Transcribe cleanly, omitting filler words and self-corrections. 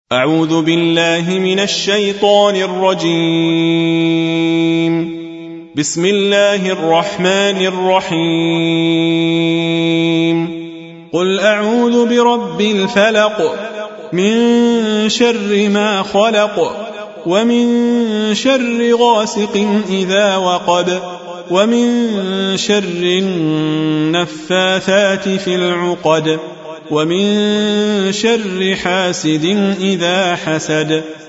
أعوذ بالله من الشيطان الرجيم. بسم الله الرحمن الرحيم. قل أعوذ برب الفلق من شر ما خلق ومن شر غاسق إذا وقب ومن شر النفاثات في العقد ومن شر حاسد إذا حسد.